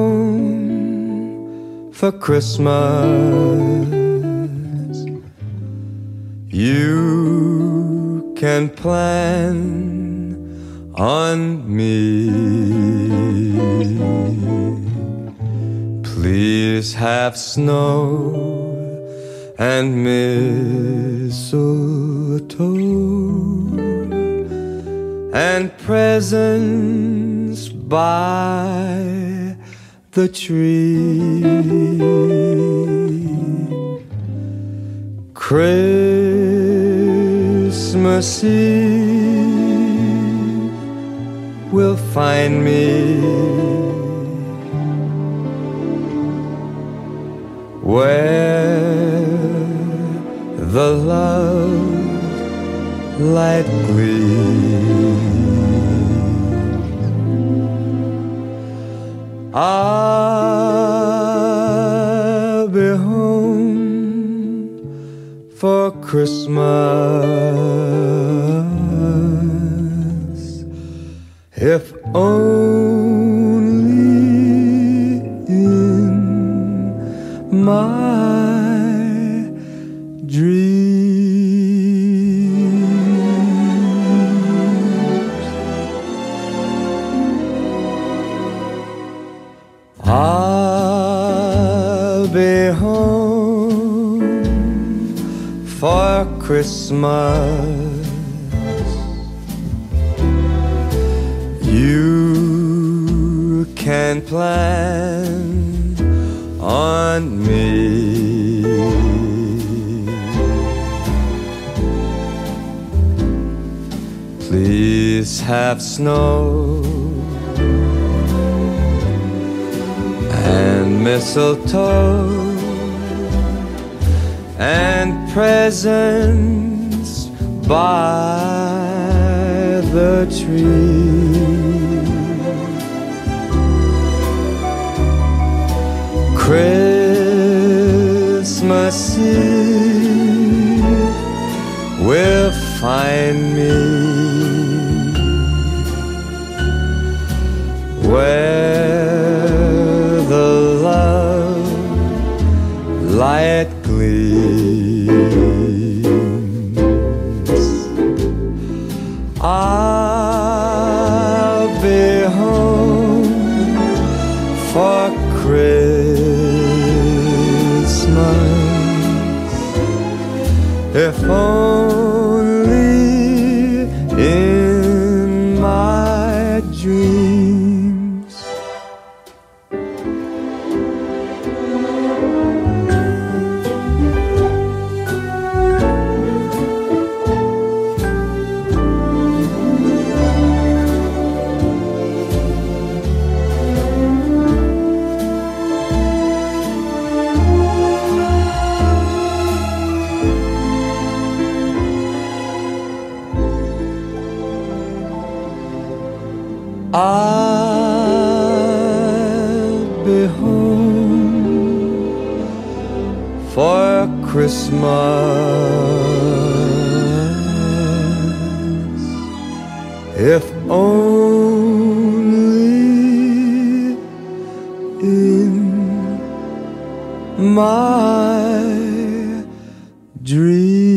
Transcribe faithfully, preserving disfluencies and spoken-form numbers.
home for Christmas, you can plan on me. Please have snow and mistletoe and presents by the tree. Christmas Eve will find me where the love light gleams. I'll be home for Christmas, if only in my dreams. I'll be home for Christmas. You can plan on me. Please have snow and mistletoe and presents by the tree. Christmas Eve will find me where the love light gleams. I'll be home for Christmas, if only in my dreams. I'll be home for Christmas, if only in my dreams.